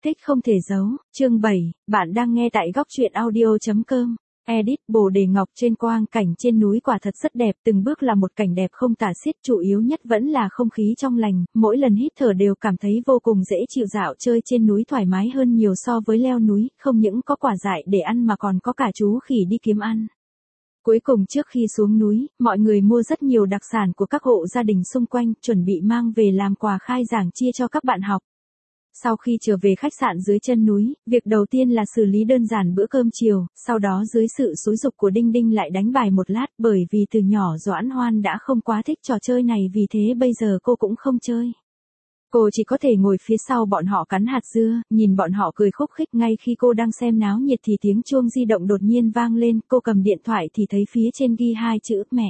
Thích không thể giấu, chương 7, bạn đang nghe tại góc truyện audio.com. Edit Bồ Đề Ngọc trên quang cảnh trên núi quả thật rất đẹp, từng bước là một cảnh đẹp không tả xiết, chủ yếu nhất vẫn là không khí trong lành, mỗi lần hít thở đều cảm thấy vô cùng dễ chịu, dạo chơi trên núi thoải mái hơn nhiều so với leo núi, không những có quả dại để ăn mà còn có cả chú khỉ đi kiếm ăn. Cuối cùng trước khi xuống núi, mọi người mua rất nhiều đặc sản của các hộ gia đình xung quanh, chuẩn bị mang về làm quà khai giảng chia cho các bạn học. Sau khi trở về khách sạn dưới chân núi, việc đầu tiên là xử lý đơn giản bữa cơm chiều, sau đó dưới sự xúi giục của Đinh Đinh lại đánh bài một lát, bởi vì từ nhỏ Doãn Hoan đã không quá thích trò chơi này, vì thế bây giờ cô cũng không chơi. Cô chỉ có thể ngồi phía sau bọn họ cắn hạt dưa, nhìn bọn họ cười khúc khích. Ngay khi cô đang xem náo nhiệt thì tiếng chuông di động đột nhiên vang lên, cô cầm điện thoại thì thấy phía trên ghi hai chữ mẹ.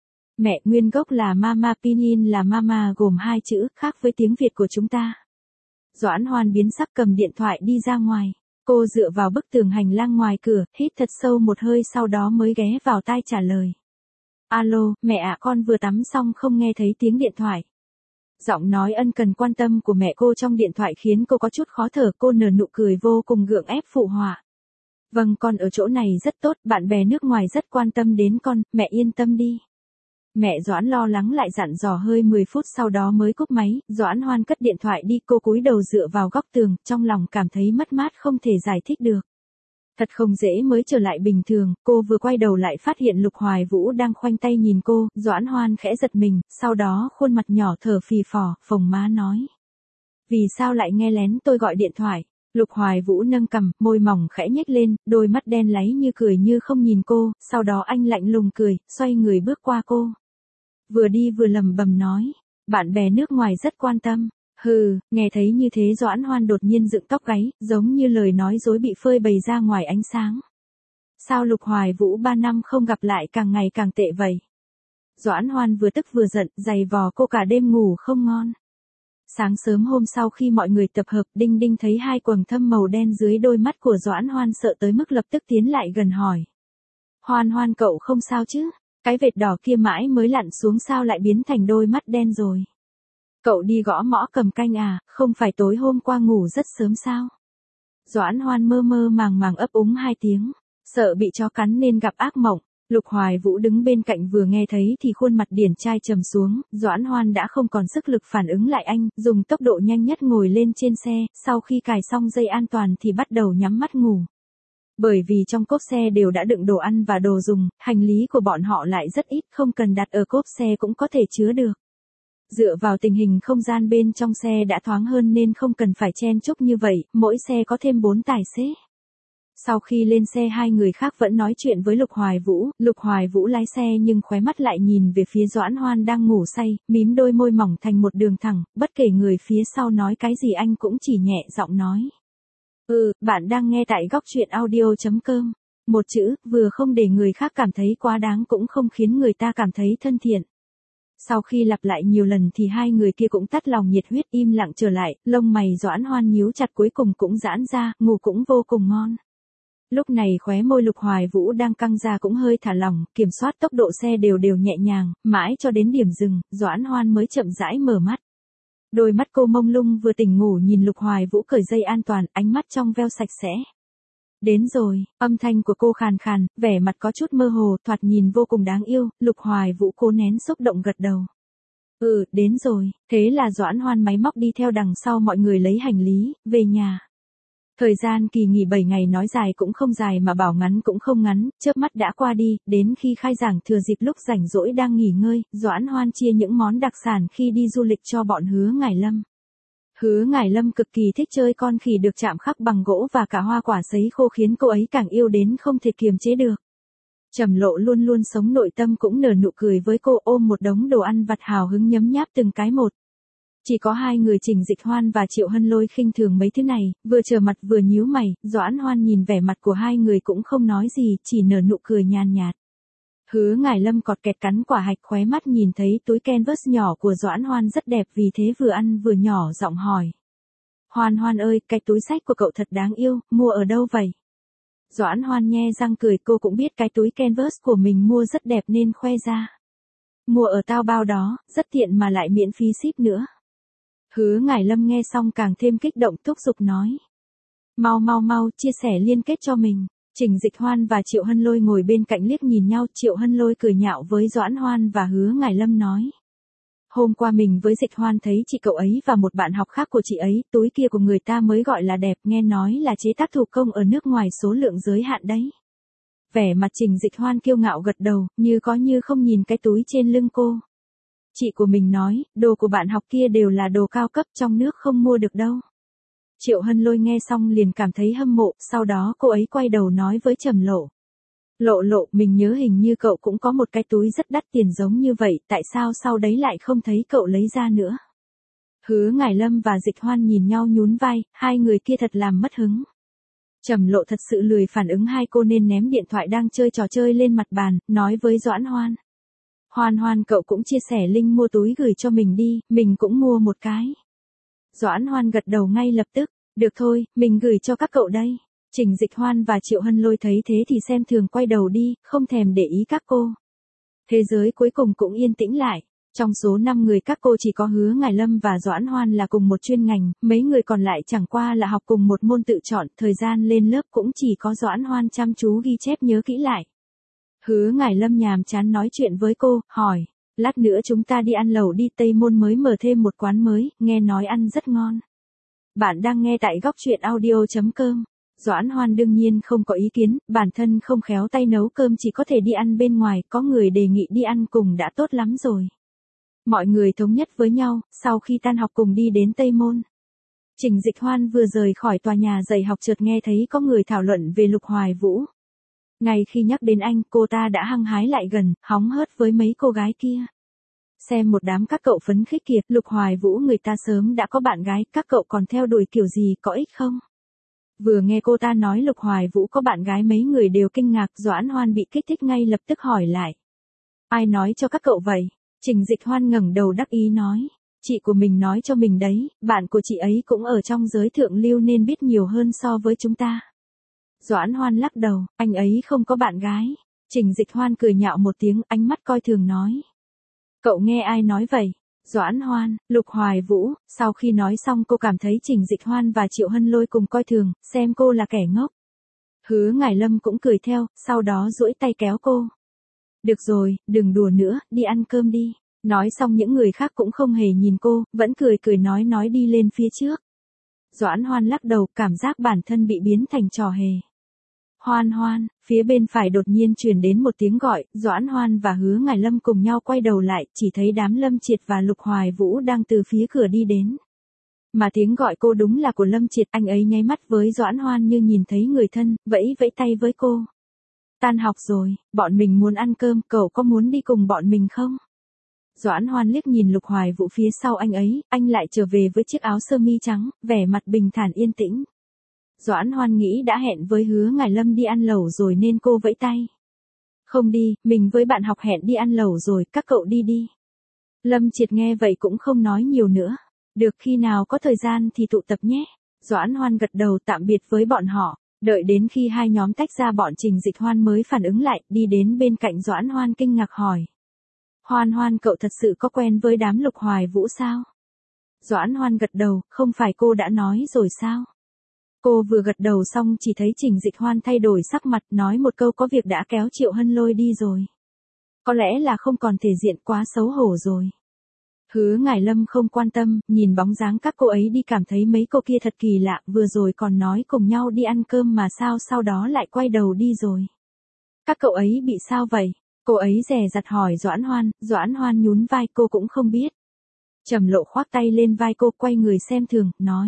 Mẹ nguyên gốc là Mama, pinyin là Mama, gồm hai chữ, khác với tiếng Việt của chúng ta. Doãn Hoan biến sắc cầm điện thoại đi ra ngoài. Cô dựa vào bức tường hành lang ngoài cửa, hít thật sâu một hơi sau đó mới ghé vào tai trả lời. Alo, mẹ ạ, con vừa tắm xong không nghe thấy tiếng điện thoại. Giọng nói ân cần quan tâm của mẹ cô trong điện thoại khiến cô có chút khó thở, cô nở nụ cười vô cùng gượng ép phụ họa. Vâng, con ở chỗ này rất tốt, bạn bè nước ngoài rất quan tâm đến con, mẹ yên tâm đi. Mẹ Doãn lo lắng lại dặn dò hơi 10 phút sau đó mới cúp máy, Doãn Hoan cất điện thoại đi, cô cúi đầu dựa vào góc tường, trong lòng cảm thấy mất mát không thể giải thích được. Thật không dễ mới trở lại bình thường, cô vừa quay đầu lại phát hiện Lục Hoài Vũ đang khoanh tay nhìn cô, Doãn Hoan khẽ giật mình, sau đó khuôn mặt nhỏ thở phì phò, phồng má nói. Vì sao lại nghe lén tôi gọi điện thoại? Lục Hoài Vũ nâng cằm, môi mỏng khẽ nhếch lên, đôi mắt đen láy như cười như không nhìn cô, sau đó anh lạnh lùng cười, xoay người bước qua cô. Vừa đi vừa lẩm bẩm nói, bạn bè nước ngoài rất quan tâm. Hừ, nghe thấy như thế Doãn Hoan đột nhiên dựng tóc gáy, giống như lời nói dối bị phơi bày ra ngoài ánh sáng. Sao Lục Hoài Vũ 3 năm không gặp lại càng ngày càng tệ vậy? Doãn Hoan vừa tức vừa giận, giày vò cô cả đêm ngủ không ngon. Sáng sớm hôm sau khi mọi người tập hợp, Đinh Đinh thấy hai quầng thâm màu đen dưới đôi mắt của Doãn Hoan, sợ tới mức lập tức tiến lại gần hỏi. Hoan Hoan cậu không sao chứ? Cái vệt đỏ kia mãi mới lặn xuống sao lại biến thành đôi mắt đen rồi? Cậu đi gõ mõ cầm canh à, không phải tối hôm qua ngủ rất sớm sao? Doãn Hoan mơ mơ màng màng ấp úng hai tiếng, sợ bị chó cắn nên gặp ác mộng. Lục Hoài Vũ đứng bên cạnh vừa nghe thấy thì khuôn mặt điển trai trầm xuống, Doãn Hoan đã không còn sức lực phản ứng lại anh, dùng tốc độ nhanh nhất ngồi lên trên xe, sau khi cài xong dây an toàn thì bắt đầu nhắm mắt ngủ. Bởi vì trong cốp xe đều đã đựng đồ ăn và đồ dùng, hành lý của bọn họ lại rất ít, không cần đặt ở cốp xe cũng có thể chứa được. Dựa vào tình hình không gian bên trong xe đã thoáng hơn nên không cần phải chen chúc như vậy, mỗi xe có thêm 4 tài xế. Sau khi lên xe hai người khác vẫn nói chuyện với Lục Hoài Vũ lái xe nhưng khóe mắt lại nhìn về phía Doãn Hoan đang ngủ say, mím đôi môi mỏng thành một đường thẳng, bất kể người phía sau nói cái gì anh cũng chỉ nhẹ giọng nói. Bạn đang nghe tại góc truyện audio.com. Một chữ, vừa không để người khác cảm thấy quá đáng cũng không khiến người ta cảm thấy thân thiện. Sau khi lặp lại nhiều lần thì hai người kia cũng tắt lòng nhiệt huyết im lặng trở lại, lông mày Doãn Hoan nhíu chặt cuối cùng cũng giãn ra, ngủ cũng vô cùng ngon. Lúc này khóe môi Lục Hoài Vũ đang căng ra cũng hơi thả lỏng, kiểm soát tốc độ xe đều nhẹ nhàng, mãi cho đến điểm dừng, Doãn Hoan mới chậm rãi mở mắt. Đôi mắt cô mông lung vừa tỉnh ngủ nhìn Lục Hoài Vũ cởi dây an toàn, ánh mắt trong veo sạch sẽ. Đến rồi, âm thanh của cô khàn khàn, vẻ mặt có chút mơ hồ, thoạt nhìn vô cùng đáng yêu, Lục Hoài Vũ cố nén xúc động gật đầu. Đến rồi, thế là Doãn Hoan máy móc đi theo đằng sau mọi người lấy hành lý, về nhà. Thời gian kỳ nghỉ 7 ngày nói dài cũng không dài mà bảo ngắn cũng không ngắn, chớp mắt đã qua đi, đến khi khai giảng thừa dịp lúc rảnh rỗi đang nghỉ ngơi, Doãn Hoan chia những món đặc sản khi đi du lịch cho bọn Hứa Ngải Lâm. Hứa Ngải Lâm cực kỳ thích chơi con khỉ được chạm khắc bằng gỗ và cả hoa quả sấy khô khiến cô ấy càng yêu đến không thể kiềm chế được. Trầm Lộ luôn luôn sống nội tâm cũng nở nụ cười với cô, ôm một đống đồ ăn vặt hào hứng nhấm nháp từng cái một. Chỉ có hai người Trình Dịch Hoan và Triệu Hân Lôi khinh thường mấy thứ này, vừa trở mặt vừa nhíu mày, Doãn Hoan nhìn vẻ mặt của hai người cũng không nói gì, chỉ nở nụ cười nhàn nhạt. Hứa Ngải Lâm cọt kẹt cắn quả hạch, khóe mắt nhìn thấy túi canvas nhỏ của Doãn Hoan rất đẹp, vì thế vừa ăn vừa nhỏ giọng hỏi. Hoan Hoan ơi, cái túi xách của cậu thật đáng yêu, mua ở đâu vậy? Doãn Hoan nhe răng cười, cô cũng biết cái túi canvas của mình mua rất đẹp nên khoe ra. Mua ở Taobao đó, rất tiện mà lại miễn phí ship nữa. Hứa Ngải Lâm nghe xong càng thêm kích động, thúc giục nói. Mau mau mau, chia sẻ liên kết cho mình. Trình Dịch Hoan và Triệu Hân Lôi ngồi bên cạnh liếc nhìn nhau, Triệu Hân Lôi cười nhạo với Doãn Hoan và Hứa Ngải Lâm nói. Hôm qua mình với Dịch Hoan thấy chị cậu ấy và một bạn học khác của chị ấy, túi kia của người ta mới gọi là đẹp, nghe nói là chế tác thủ công ở nước ngoài số lượng giới hạn đấy. Vẻ mặt Trình Dịch Hoan kiêu ngạo gật đầu, như có như không nhìn cái túi trên lưng cô. Chị của mình nói, đồ của bạn học kia đều là đồ cao cấp, trong nước không mua được đâu. Triệu Hân Lôi nghe xong liền cảm thấy hâm mộ, sau đó cô ấy quay đầu nói với Trầm Lộ. Lộ, mình nhớ hình như cậu cũng có một cái túi rất đắt tiền giống như vậy, tại sao sau đấy lại không thấy cậu lấy ra nữa? Hứa Ngải Lâm và Dịch Hoan nhìn nhau nhún vai, hai người kia thật làm mất hứng. Trầm Lộ thật sự lười phản ứng hai cô nên ném điện thoại đang chơi trò chơi lên mặt bàn, nói với Doãn Hoan. Hoan cậu cũng chia sẻ link mua túi gửi cho mình đi, mình cũng mua một cái. Doãn Hoan gật đầu ngay lập tức, được thôi, mình gửi cho các cậu đây. Trình Dịch Hoan và Triệu Hân Lôi thấy thế thì xem thường quay đầu đi, không thèm để ý các cô. Thế giới cuối cùng cũng yên tĩnh lại. Trong số 5 người các cô chỉ có Hứa Ngải Lâm và Doãn Hoan là cùng một chuyên ngành, mấy người còn lại chẳng qua là học cùng một môn tự chọn, thời gian lên lớp cũng chỉ có Doãn Hoan chăm chú ghi chép nhớ kỹ lại. Hứa Ngải Lâm nhàm chán nói chuyện với cô, hỏi, lát nữa chúng ta đi ăn lẩu đi, Tây Môn mới mở thêm một quán mới, nghe nói ăn rất ngon. Bạn đang nghe tại góc truyện audio.com. Doãn Hoan đương nhiên không có ý kiến, bản thân không khéo tay nấu cơm chỉ có thể đi ăn bên ngoài, có người đề nghị đi ăn cùng đã tốt lắm rồi. Mọi người thống nhất với nhau, sau khi tan học cùng đi đến Tây Môn. Trình Dịch Hoan vừa rời khỏi tòa nhà dạy học chợt nghe thấy có người thảo luận về Lục Hoài Vũ. Ngay khi nhắc đến anh, cô ta đã hăng hái lại gần, hóng hớt với mấy cô gái kia. Xem một đám các cậu phấn khích kìa, Lục Hoài Vũ người ta sớm đã có bạn gái, các cậu còn theo đuổi kiểu gì, có ích không? Vừa nghe cô ta nói Lục Hoài Vũ có bạn gái mấy người đều kinh ngạc, Doãn Hoan bị kích thích ngay lập tức hỏi lại. Ai nói cho các cậu vậy? Trình Dịch Hoan ngẩng đầu đắc ý nói. Chị của mình nói cho mình đấy, bạn của chị ấy cũng ở trong giới thượng lưu nên biết nhiều hơn so với chúng ta. Doãn Hoan lắc đầu, anh ấy không có bạn gái. Trình Dịch Hoan cười nhạo một tiếng, ánh mắt coi thường nói. Cậu nghe ai nói vậy? Doãn Hoan, Lục Hoài Vũ. Sau khi nói xong cô cảm thấy Trình Dịch Hoan và Triệu Hân Lôi cùng coi thường, xem cô là kẻ ngốc. Hứa Ngải Lâm cũng cười theo, sau đó duỗi tay kéo cô. Được rồi, đừng đùa nữa, đi ăn cơm đi. Nói xong những người khác cũng không hề nhìn cô, vẫn cười nói đi lên phía trước. Doãn Hoan lắc đầu, cảm giác bản thân bị biến thành trò hề. Hoan, phía bên phải đột nhiên truyền đến một tiếng gọi, Doãn Hoan và Hứa Ngải Lâm cùng nhau quay đầu lại, chỉ thấy đám Lâm Triệt và Lục Hoài Vũ đang từ phía cửa đi đến. Mà tiếng gọi cô đúng là của Lâm Triệt, anh ấy nháy mắt với Doãn Hoan như nhìn thấy người thân, vẫy tay với cô. Tan học rồi, bọn mình muốn ăn cơm, cậu có muốn đi cùng bọn mình không? Doãn Hoan liếc nhìn Lục Hoài Vũ phía sau anh ấy, anh lại trở về với chiếc áo sơ mi trắng, vẻ mặt bình thản yên tĩnh. Doãn Hoan nghĩ đã hẹn với Hứa Ngải Lâm đi ăn lẩu rồi nên cô vẫy tay. Không đi, mình với bạn học hẹn đi ăn lẩu rồi, các cậu đi đi. Lâm Triệt nghe vậy cũng không nói nhiều nữa. Được, khi nào có thời gian thì tụ tập nhé. Doãn Hoan gật đầu tạm biệt với bọn họ. Đợi đến khi hai nhóm tách ra bọn Trình Dịch Hoan mới phản ứng lại, đi đến bên cạnh Doãn Hoan kinh ngạc hỏi. Hoan, cậu thật sự có quen với đám Lục Hoài Vũ sao? Doãn Hoan gật đầu, không phải cô đã nói rồi sao? Cô vừa gật đầu xong chỉ thấy Trình Dịch Hoan thay đổi sắc mặt, nói một câu có việc đã kéo Triệu Hân Lôi đi rồi. Có lẽ là không còn thể diện, quá xấu hổ rồi. Hứa Ngải Lâm không quan tâm, nhìn bóng dáng các cô ấy đi cảm thấy mấy cô kia thật kỳ lạ, vừa rồi còn nói cùng nhau đi ăn cơm mà sao sau đó lại quay đầu đi rồi. Các cậu ấy bị sao vậy? Cô ấy dè dặt hỏi Doãn Hoan nhún vai, cô cũng không biết. Trầm Lộ khoác tay lên vai cô, quay người xem thường, nói.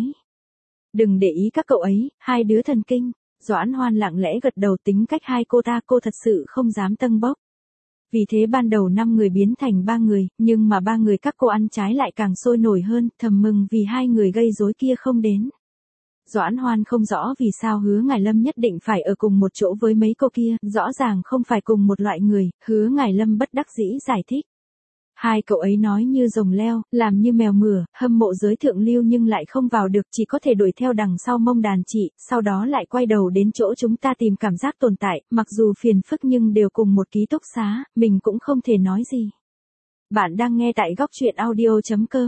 Đừng để ý các cậu ấy, hai đứa thần kinh. Doãn Hoan lặng lẽ gật đầu, tính cách hai cô thật sự không dám tâng bốc. Vì thế ban đầu 5 người biến thành 3 người, nhưng mà 3 người các cô ăn trái lại càng sôi nổi hơn, thầm mừng vì hai người gây rối kia không đến. Doãn Hoan không rõ vì sao Hứa Ngải Lâm nhất định phải ở cùng một chỗ với mấy cô kia, rõ ràng không phải cùng một loại người, Hứa Ngải Lâm bất đắc dĩ giải thích. Hai cậu ấy nói như rồng leo, làm như mèo mửa, hâm mộ giới thượng lưu nhưng lại không vào được, chỉ có thể đuổi theo đằng sau mông đàn chị, sau đó lại quay đầu đến chỗ chúng ta tìm cảm giác tồn tại, mặc dù phiền phức nhưng đều cùng một ký túc xá, mình cũng không thể nói gì. Bạn đang nghe tại góc truyện audio.com.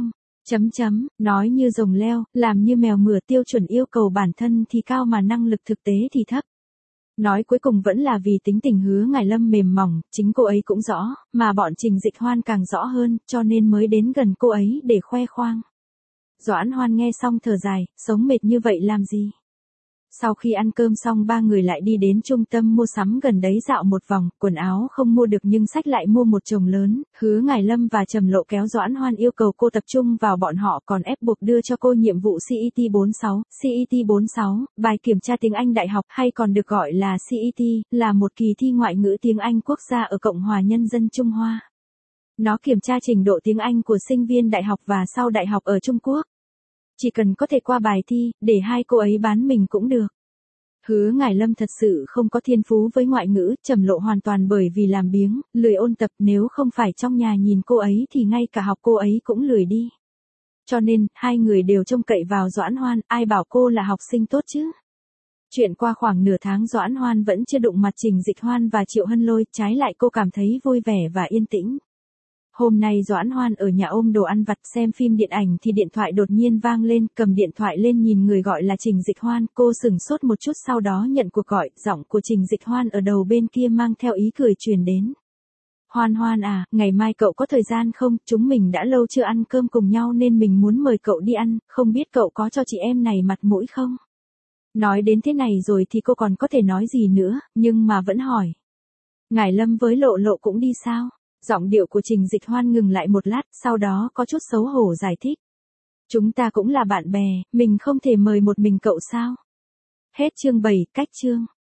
Nói như rồng leo, làm như mèo mửa, tiêu chuẩn yêu cầu bản thân thì cao mà năng lực thực tế thì thấp. Nói cuối cùng vẫn là vì tính tình Hứa Ngải Lâm mềm mỏng, chính cô ấy cũng rõ, mà bọn Trình Dịch Hoan càng rõ hơn, cho nên mới đến gần cô ấy để khoe khoang. Doãn Hoan nghe xong thở dài, sống mệt như vậy làm gì? Sau khi ăn cơm xong ba người lại đi đến trung tâm mua sắm gần đấy dạo một vòng, quần áo không mua được nhưng sách lại mua một chồng lớn, Hứa Ngải Lâm và Trầm Lộ kéo Doãn Hoan yêu cầu cô tập trung vào bọn họ, còn ép buộc đưa cho cô nhiệm vụ CET 46. CET 46, bài kiểm tra tiếng Anh đại học hay còn được gọi là CET, là một kỳ thi ngoại ngữ tiếng Anh quốc gia ở Cộng hòa Nhân dân Trung Hoa. Nó kiểm tra trình độ tiếng Anh của sinh viên đại học và sau đại học ở Trung Quốc. Chỉ cần có thể qua bài thi, để hai cô ấy bán mình cũng được. Hứa Ngải Lâm thật sự không có thiên phú với ngoại ngữ, Trầm Lộ hoàn toàn bởi vì làm biếng, lười ôn tập, nếu không phải trong nhà nhìn cô ấy thì ngay cả học cô ấy cũng lười đi. Cho nên, hai người đều trông cậy vào Doãn Hoan, ai bảo cô là học sinh tốt chứ. Chuyện qua khoảng nửa tháng Doãn Hoan vẫn chưa đụng mặt Trình Dịch Hoan và Triệu Hân Lôi, trái lại cô cảm thấy vui vẻ và yên tĩnh. Hôm nay Doãn Hoan ở nhà ôm đồ ăn vặt xem phim điện ảnh thì điện thoại đột nhiên vang lên, cầm điện thoại lên nhìn người gọi là Trình Dịch Hoan, cô sửng sốt một chút sau đó nhận cuộc gọi, giọng của Trình Dịch Hoan ở đầu bên kia mang theo ý cười truyền đến. Hoan Hoan à, ngày mai cậu có thời gian không, chúng mình đã lâu chưa ăn cơm cùng nhau nên mình muốn mời cậu đi ăn, không biết cậu có cho chị em này mặt mũi không? Nói đến thế này rồi thì cô còn có thể nói gì nữa, nhưng mà vẫn hỏi. Ngải Lâm với Lộ Lộ cũng đi sao? Giọng điệu của Trình Dịch Hoan ngừng lại một lát, sau đó có chút xấu hổ giải thích. Chúng ta cũng là bạn bè, mình không thể mời một mình cậu sao? Hết chương 7, cách chương.